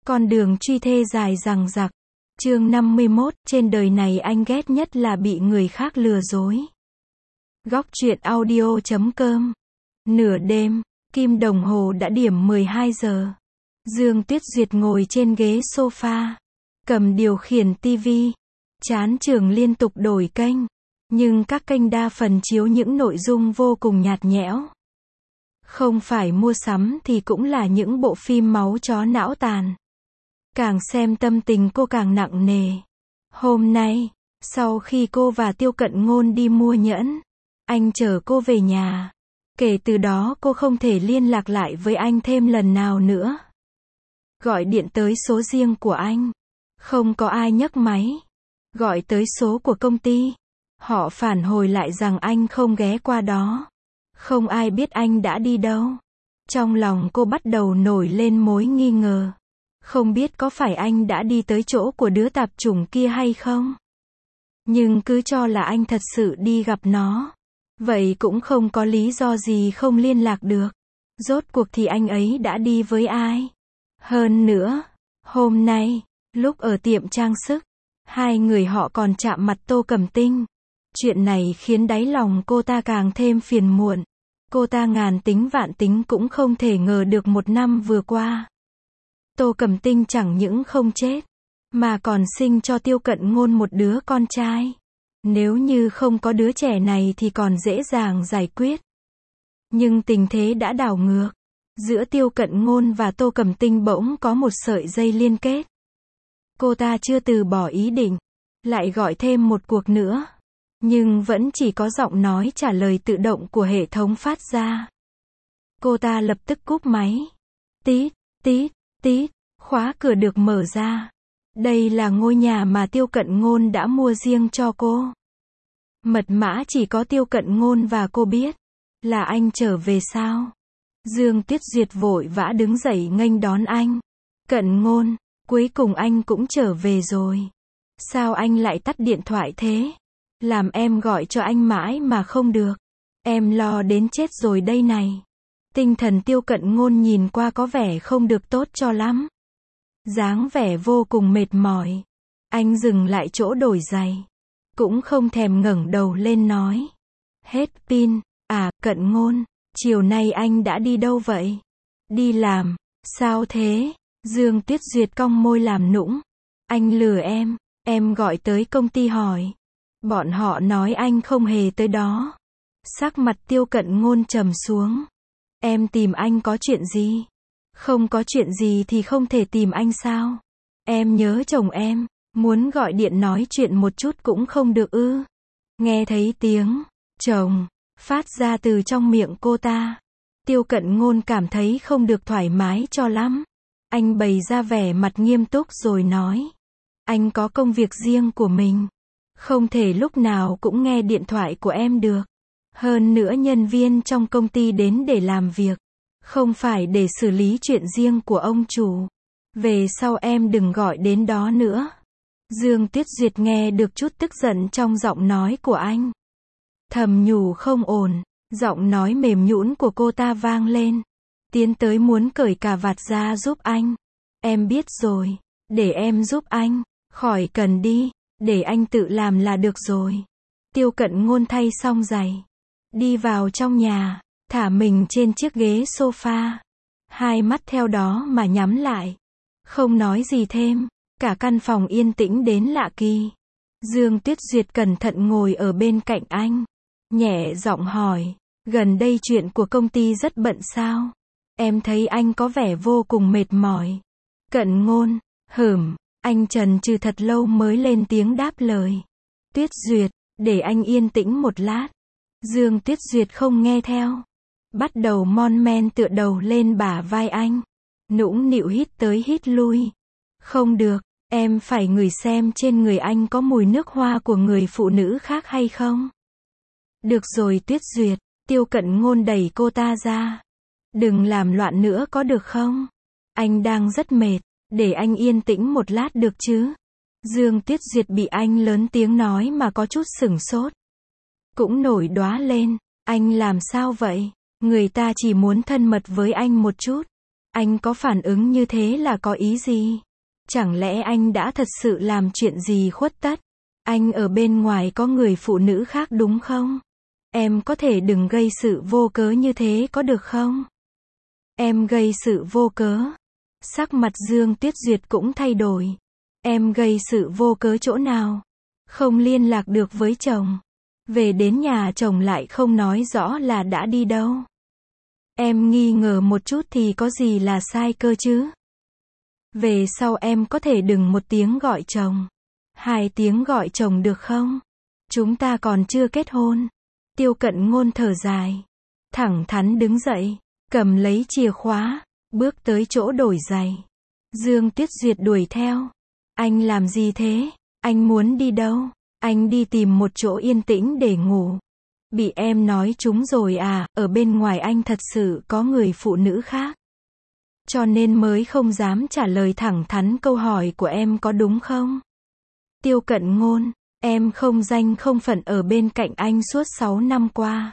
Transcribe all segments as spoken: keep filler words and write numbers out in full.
Con đường truy thê dài dằng dặc. Chương năm mươi mốt, trên đời này anh ghét nhất là bị người khác lừa dối. Góc truyện audio chấm com. Nửa đêm, kim đồng hồ đã điểm mười hai giờ. Dương Tuyết Duyệt ngồi trên ghế sofa, cầm điều khiển tivi. Chán trường liên tục đổi kênh, nhưng các kênh đa phần chiếu những nội dung vô cùng nhạt nhẽo. Không phải mua sắm thì cũng là những bộ phim máu chó não tàn. Càng xem tâm tình cô càng nặng nề. Hôm nay, sau khi cô và Tiêu Cận Ngôn đi mua nhẫn, anh chở cô về nhà. Kể từ đó cô không thể liên lạc lại với anh thêm lần nào nữa. Gọi điện tới số riêng của anh, không có ai nhấc máy. Gọi tới số của công ty, họ phản hồi lại rằng anh không ghé qua đó. Không ai biết anh đã đi đâu. Trong lòng cô bắt đầu nổi lên mối nghi ngờ. Không biết có phải anh đã đi tới chỗ của đứa tạp chủng kia hay không? Nhưng cứ cho là anh thật sự đi gặp nó. Vậy cũng không có lý do gì không liên lạc được. Rốt cuộc thì anh ấy đã đi với ai? Hơn nữa, hôm nay, lúc ở tiệm trang sức, hai người họ còn chạm mặt Tô Cẩm Tinh. Chuyện này khiến đáy lòng cô ta càng thêm phiền muộn. Cô ta ngàn tính vạn tính cũng không thể ngờ được một năm vừa qua. Tô Cẩm Tinh chẳng những không chết, mà còn sinh cho Tiêu Cận Ngôn một đứa con trai. Nếu như không có đứa trẻ này thì còn dễ dàng giải quyết. Nhưng tình thế đã đảo ngược. Giữa Tiêu Cận Ngôn và Tô Cẩm Tinh bỗng có một sợi dây liên kết. Cô ta chưa từ bỏ ý định, lại gọi thêm một cuộc nữa. Nhưng vẫn chỉ có giọng nói trả lời tự động của hệ thống phát ra. Cô ta lập tức cúp máy. Tít, tít, tít, khóa cửa được mở ra. Đây là ngôi nhà mà Tiêu Cận Ngôn đã mua riêng cho cô. Mật mã chỉ có Tiêu Cận Ngôn và cô biết. Là anh trở về sao? Dương Tuyết Duyệt vội vã đứng dậy nghênh đón anh. Cận Ngôn, cuối cùng anh cũng trở về rồi. Sao anh lại tắt điện thoại thế? Làm em gọi cho anh mãi mà không được. Em lo đến chết rồi đây này. Tinh thần Tiêu Cận Ngôn nhìn qua có vẻ không được tốt cho lắm. Dáng vẻ vô cùng mệt mỏi. Anh dừng lại chỗ đổi giày. Cũng không thèm ngẩng đầu lên nói. Hết pin. À, Cận Ngôn, chiều nay anh đã đi đâu vậy? Đi làm. Sao thế? Dương Tuyết Duyệt cong môi làm nũng. Anh lừa em. Em gọi tới công ty hỏi. Bọn họ nói anh không hề tới đó. Sắc mặt Tiêu Cận Ngôn trầm xuống. Em tìm anh có chuyện gì? Không có chuyện gì thì không thể tìm anh sao? Em nhớ chồng em, muốn gọi điện nói chuyện một chút cũng không được ư? Nghe thấy tiếng chồng phát ra từ trong miệng cô ta, Tiêu Cận Ngôn cảm thấy không được thoải mái cho lắm. Anh bày ra vẻ mặt nghiêm túc rồi nói. Anh có công việc riêng của mình. Không thể lúc nào cũng nghe điện thoại của em được. Hơn nữa nhân viên trong công ty đến để làm việc. Không phải để xử lý chuyện riêng của ông chủ. Về sau em đừng gọi đến đó nữa. Dương Tuyết Duyệt nghe được chút tức giận trong giọng nói của anh. Thầm nhủ không ổn. Giọng nói mềm nhũn của cô ta vang lên. Tiến tới muốn cởi cà vạt ra giúp anh. Em biết rồi. Để em giúp anh. Khỏi cần đi. Để anh tự làm là được rồi. Tiêu Cận Ngôn thay xong giày. Đi vào trong nhà. Thả mình trên chiếc ghế sofa. Hai mắt theo đó mà nhắm lại. Không nói gì thêm. Cả căn phòng yên tĩnh đến lạ kỳ. Dương Tuyết Duyệt cẩn thận ngồi ở bên cạnh anh. Nhẹ giọng hỏi. Gần đây chuyện của công ty rất bận sao? Em thấy anh có vẻ vô cùng mệt mỏi. Cận Ngôn. Hửm. Anh chần chừ thật lâu mới lên tiếng đáp lời. Tuyết Duyệt, để anh yên tĩnh một lát. Dương Tuyết Duyệt không nghe theo. Bắt đầu mon men tựa đầu lên bả vai anh. Nũng nịu hít tới hít lui. Không được, em phải ngửi xem trên người anh có mùi nước hoa của người phụ nữ khác hay không. Được rồi Tuyết Duyệt, Tiêu Cận Ngôn đẩy cô ta ra. Đừng làm loạn nữa có được không? Anh đang rất mệt. Để anh yên tĩnh một lát được chứ? Dương Tuyết Duyệt bị anh lớn tiếng nói mà có chút sửng sốt. Cũng nổi đoá lên. Anh làm sao vậy? Người ta chỉ muốn thân mật với anh một chút. Anh có phản ứng như thế là có ý gì? Chẳng lẽ anh đã thật sự làm chuyện gì khuất tất? Anh ở bên ngoài có người phụ nữ khác đúng không? Em có thể đừng gây sự vô cớ như thế có được không? Em gây sự vô cớ. Sắc mặt Dương Tuyết Duyệt cũng thay đổi. Em gây sự vô cớ chỗ nào? Không liên lạc được với chồng. Về đến nhà chồng lại không nói rõ là đã đi đâu. Em nghi ngờ một chút thì có gì là sai cơ chứ? Về sau em có thể đừng một tiếng gọi chồng. Hai tiếng gọi chồng được không? Chúng ta còn chưa kết hôn. Tiêu Cận Ngôn thở dài. Thẳng thắn đứng dậy. Cầm lấy chìa khóa. Bước tới chỗ đổi giày. Dương Tuyết Duyệt đuổi theo. Anh làm gì thế? Anh muốn đi đâu? Anh đi tìm một chỗ yên tĩnh để ngủ. Bị em nói trúng rồi à, ở bên ngoài anh thật sự có người phụ nữ khác. Cho nên mới không dám trả lời thẳng thắn câu hỏi của em có đúng không? Tiêu Cận Ngôn, em không danh không phận ở bên cạnh anh suốt sáu năm qua.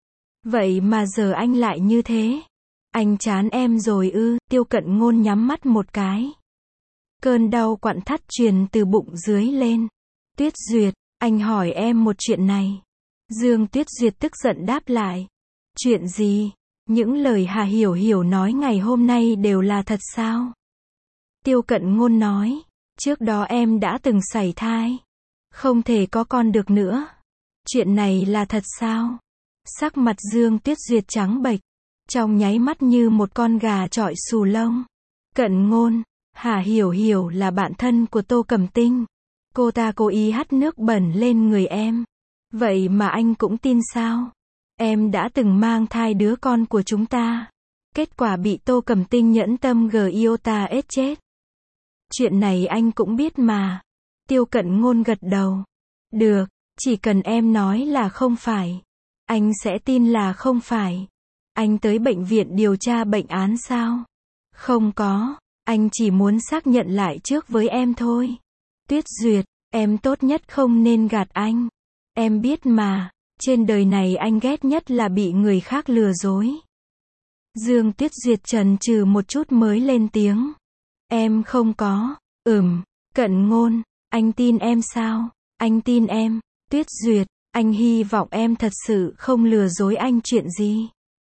Vậy mà giờ anh lại như thế. Anh chán em rồi ư? Tiêu Cận Ngôn nhắm mắt một cái. Cơn đau quặn thắt truyền từ bụng dưới lên. Tuyết Duyệt, anh hỏi em một chuyện này. Dương Tuyết Duyệt tức giận đáp lại. Chuyện gì? Những lời Hà Hiểu Hiểu nói ngày hôm nay đều là thật sao? Tiêu Cận Ngôn nói. Trước đó em đã từng sảy thai. Không thể có con được nữa. Chuyện này là thật sao? Sắc mặt Dương Tuyết Duyệt trắng bệch. Trong nháy mắt như một con gà chọi xù lông. Cận Ngôn, Hà Hiểu Hiểu là bạn thân của Tô Cẩm Tinh. Cô ta cố ý hắt nước bẩn lên người em. Vậy mà anh cũng tin sao? Em đã từng mang thai đứa con của chúng ta. Kết quả bị Tô Cẩm Tinh nhẫn tâm gờ iota ết chết. Chuyện này anh cũng biết mà. Tiêu Cận Ngôn gật đầu. Được, chỉ cần em nói là không phải. Anh sẽ tin là không phải. Anh tới bệnh viện điều tra bệnh án sao? Không có, anh chỉ muốn xác nhận lại trước với em thôi. Tuyết Duyệt, em tốt nhất không nên gạt anh. Em biết mà, trên đời này anh ghét nhất là bị người khác lừa dối. Dương Tuyết Duyệt chần chừ một chút mới lên tiếng. Em không có, ừm, Cận Ngôn, anh tin em sao? Anh tin em. Tuyết Duyệt, anh hy vọng em thật sự không lừa dối anh chuyện gì.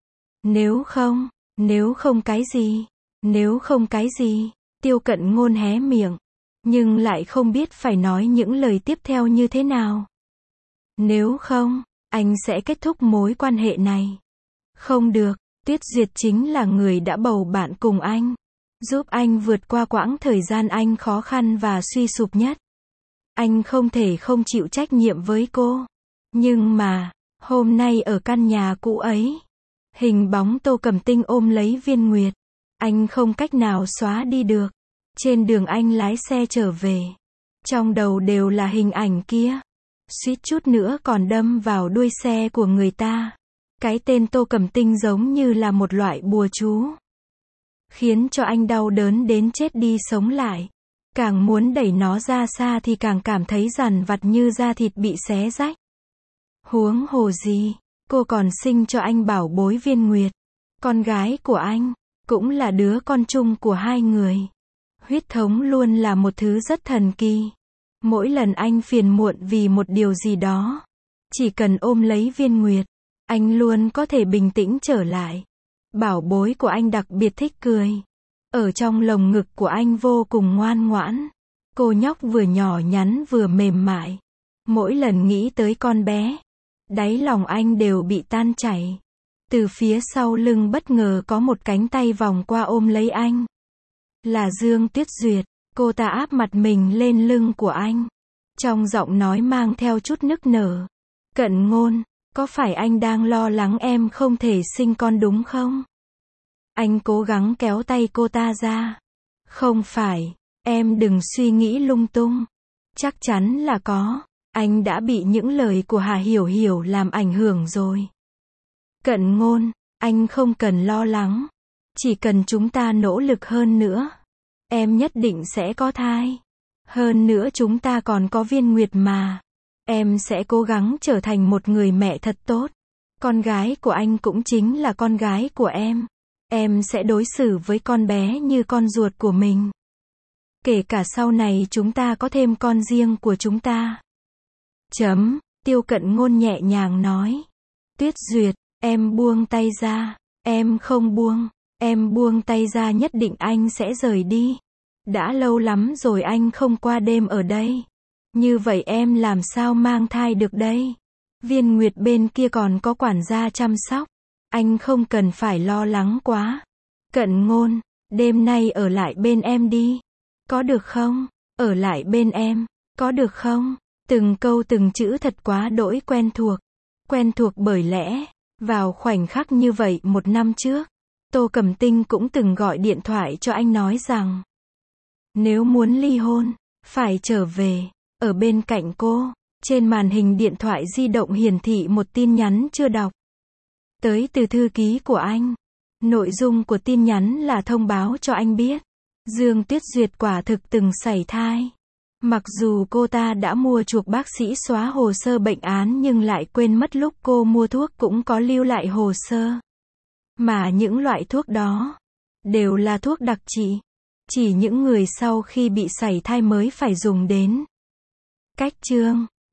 Nếu không, nếu không cái gì? Nếu không cái gì? Tiêu Cận Ngôn hé miệng, nhưng lại không biết phải nói những lời tiếp theo như thế nào. Nếu không, anh sẽ kết thúc mối quan hệ này. Không được, Tuyết Duyệt chính là người đã bầu bạn cùng anh, giúp anh vượt qua quãng thời gian anh khó khăn và suy sụp nhất. Anh không thể không chịu trách nhiệm với cô. Nhưng mà, hôm nay ở căn nhà cũ ấy, hình bóng Tô Cẩm Tinh ôm lấy Viên Nguyệt, anh không cách nào xóa đi được. Trên đường anh lái xe trở về, trong đầu đều là hình ảnh kia. Suýt chút nữa còn đâm vào đuôi xe của người ta. Cái tên Tô Cẩm Tinh giống như là một loại bùa chú, khiến cho anh đau đớn đến chết đi sống lại. Càng muốn đẩy nó ra xa thì càng cảm thấy dằn vặt như da thịt bị xé rách. Huống hồ gì, cô còn sinh cho anh bảo bối Viên Nguyệt. Con gái của anh, cũng là đứa con chung của hai người. Huyết thống luôn là một thứ rất thần kỳ. Mỗi lần anh phiền muộn vì một điều gì đó, chỉ cần ôm lấy Viên Nguyệt, anh luôn có thể bình tĩnh trở lại. Bảo bối của anh đặc biệt thích cười. Ở trong lồng ngực của anh vô cùng ngoan ngoãn. Cô nhóc vừa nhỏ nhắn vừa mềm mại. Mỗi lần nghĩ tới con bé, đáy lòng anh đều bị tan chảy. Từ phía sau lưng bất ngờ có một cánh tay vòng qua ôm lấy anh. Là Dương Tuyết Duyệt. Cô ta áp mặt mình lên lưng của anh. Trong giọng nói mang theo chút nức nở. Cận Ngôn, có phải anh đang lo lắng em không thể sinh con đúng không? Anh cố gắng kéo tay cô ta ra. Không phải, em đừng suy nghĩ lung tung. Chắc chắn là có. Anh đã bị những lời của Hà Hiểu Hiểu làm ảnh hưởng rồi. Cận Ngôn, anh không cần lo lắng. Chỉ cần chúng ta nỗ lực hơn nữa, em nhất định sẽ có thai. Hơn nữa chúng ta còn có Viên Nguyệt mà. Em sẽ cố gắng trở thành một người mẹ thật tốt. Con gái của anh cũng chính là con gái của em. Em sẽ đối xử với con bé như con ruột của mình. Kể cả sau này chúng ta có thêm con riêng của chúng ta. Chấm, Tiêu Cận Ngôn nhẹ nhàng nói. Tuyết Duyệt, em buông tay ra. Em không buông. Em buông tay ra nhất định anh sẽ rời đi. Đã lâu lắm rồi anh không qua đêm ở đây. Như vậy em làm sao mang thai được đây? Viên Nguyệt bên kia còn có quản gia chăm sóc. Anh không cần phải lo lắng quá. Cận Ngôn, đêm nay ở lại bên em đi. Có được không? Ở lại bên em. Có được không? Từng câu từng chữ thật quá đỗi quen thuộc. Quen thuộc bởi lẽ, vào khoảnh khắc như vậy một năm trước, Tô Cẩm Tinh cũng từng gọi điện thoại cho anh nói rằng, nếu muốn ly hôn, phải trở về, ở bên cạnh cô. Trên màn hình điện thoại di động hiển thị một tin nhắn chưa đọc. Tới từ thư ký của anh. Nội dung của tin nhắn là thông báo cho anh biết, Dương Tuyết Duyệt quả thực từng sảy thai. Mặc dù cô ta đã mua chuộc bác sĩ xóa hồ sơ bệnh án nhưng lại quên mất lúc cô mua thuốc cũng có lưu lại hồ sơ. Mà những loại thuốc đó đều là thuốc đặc trị. Chỉ những người sau khi bị sảy thai mới phải dùng đến. Cách chương